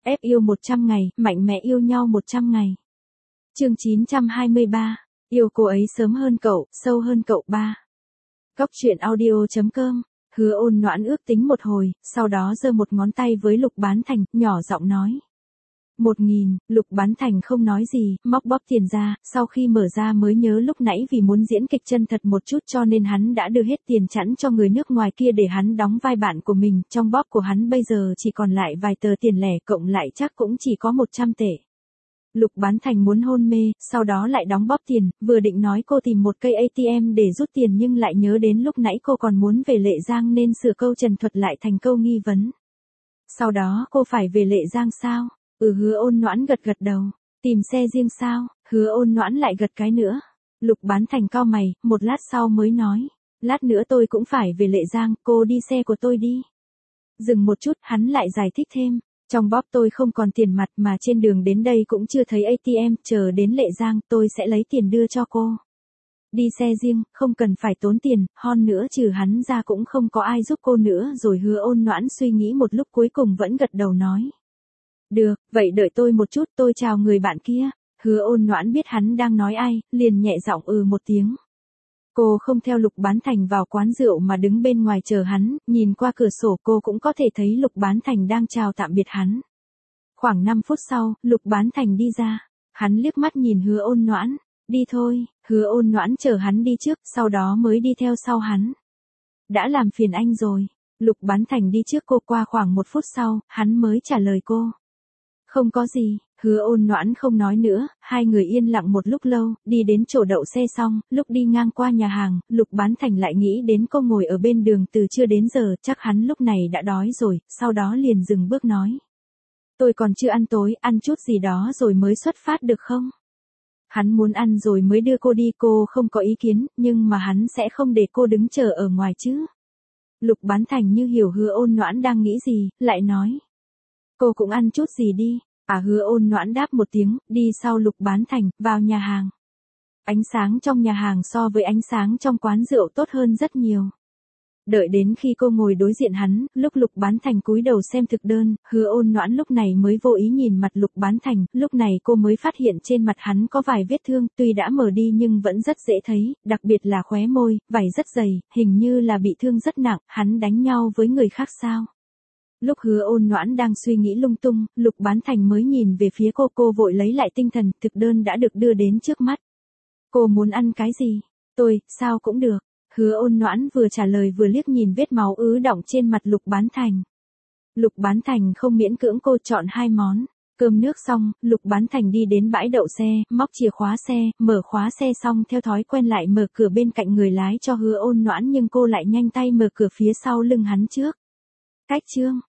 Ép yêu 100 ngày, mạnh mẽ yêu nhau 100 ngày. Chương 923, yêu cô ấy sớm hơn cậu, sâu hơn cậu 3. Góc truyện audio.com. Hứa Ôn Noãn ước tính một hồi, sau đó giơ một ngón tay với Lục Bán Thành, nhỏ giọng nói. 1.000, Lục Bán Thành không nói gì, móc bóp tiền ra, sau khi mở ra mới nhớ lúc nãy vì muốn diễn kịch chân thật một chút cho nên hắn đã đưa hết tiền chẵn cho người nước ngoài kia để hắn đóng vai bạn của mình, trong bóp của hắn bây giờ chỉ còn lại vài tờ tiền lẻ cộng lại chắc cũng chỉ có 100 tệ. Lục Bán Thành muốn hôn mê, sau đó lại đóng bóp tiền, vừa định nói cô tìm một cây ATM để rút tiền nhưng lại nhớ đến lúc nãy cô còn muốn về Lệ Giang nên sửa câu trần thuật lại thành câu nghi vấn. Sau đó cô phải về Lệ Giang sao? Hứa Ôn Noãn gật gật đầu. Tìm xe riêng sao? Hứa Ôn Noãn lại gật cái nữa. Lục Bán Thành cau mày, một lát sau mới nói. Lát nữa tôi cũng phải về Lệ Giang, cô đi xe của tôi đi. Dừng một chút, hắn lại giải thích thêm. Trong bóp tôi không còn tiền mặt mà trên đường đến đây cũng chưa thấy ATM, chờ đến Lệ Giang tôi sẽ lấy tiền đưa cho cô. Đi xe riêng, không cần phải tốn tiền, hon nữa trừ hắn ra cũng không có ai giúp cô nữa rồi. Hứa Ôn Noãn suy nghĩ một lúc cuối cùng vẫn gật đầu nói. Được, vậy đợi tôi một chút, tôi chào người bạn kia. Hứa Ôn Noãn biết hắn đang nói ai, liền nhẹ giọng một tiếng. Cô không theo Lục Bán Thành vào quán rượu mà đứng bên ngoài chờ hắn, nhìn qua cửa sổ cô cũng có thể thấy Lục Bán Thành đang chào tạm biệt hắn. Khoảng 5 phút sau, Lục Bán Thành đi ra. Hắn liếc mắt nhìn Hứa Ôn Noãn. Đi thôi. Hứa Ôn Noãn chờ hắn đi trước, sau đó mới đi theo sau hắn. Đã làm phiền anh rồi. Lục Bán Thành đi trước cô, qua khoảng 1 phút sau, hắn mới trả lời cô. Không có gì. Hứa Ôn Noãn không nói nữa, hai người yên lặng một lúc lâu, đi đến chỗ đậu xe xong, lúc đi ngang qua nhà hàng, Lục Bán Thành lại nghĩ đến cô ngồi ở bên đường từ trưa đến giờ, chắc hắn lúc này đã đói rồi, sau đó liền dừng bước nói. Tôi còn chưa ăn tối, ăn chút gì đó rồi mới xuất phát được không? Hắn muốn ăn rồi mới đưa cô đi, cô không có ý kiến, nhưng mà hắn sẽ không để cô đứng chờ ở ngoài chứ. Lục Bán Thành như hiểu Hứa Ôn Noãn đang nghĩ gì, lại nói. Cô cũng ăn chút gì đi. Hứa Ôn Noãn đáp một tiếng, đi sau Lục Bán Thành, vào nhà hàng. Ánh sáng trong nhà hàng so với ánh sáng trong quán rượu tốt hơn rất nhiều. Đợi đến khi cô ngồi đối diện hắn, lúc Lục Bán Thành cúi đầu xem thực đơn, Hứa Ôn Noãn lúc này mới vô ý nhìn mặt Lục Bán Thành, lúc này cô mới phát hiện trên mặt hắn có vài vết thương, tuy đã mờ đi nhưng vẫn rất dễ thấy, đặc biệt là khóe môi, vảy rất dày, hình như là bị thương rất nặng, hắn đánh nhau với người khác sao? Lúc Hứa Ôn Noãn đang suy nghĩ lung tung, Lục Bán Thành mới nhìn về phía cô vội lấy lại tinh thần, thực đơn đã được đưa đến trước mắt. Cô muốn ăn cái gì? Tôi, sao cũng được. Hứa Ôn Noãn vừa trả lời vừa liếc nhìn vết máu ứ đọng trên mặt Lục Bán Thành. Lục Bán Thành không miễn cưỡng cô chọn 2 món. Cơm nước xong, Lục Bán Thành đi đến bãi đậu xe, móc chìa khóa xe, mở khóa xe xong theo thói quen lại mở cửa bên cạnh người lái cho Hứa Ôn Noãn nhưng cô lại nhanh tay mở cửa phía sau lưng hắn trước. Cách chương.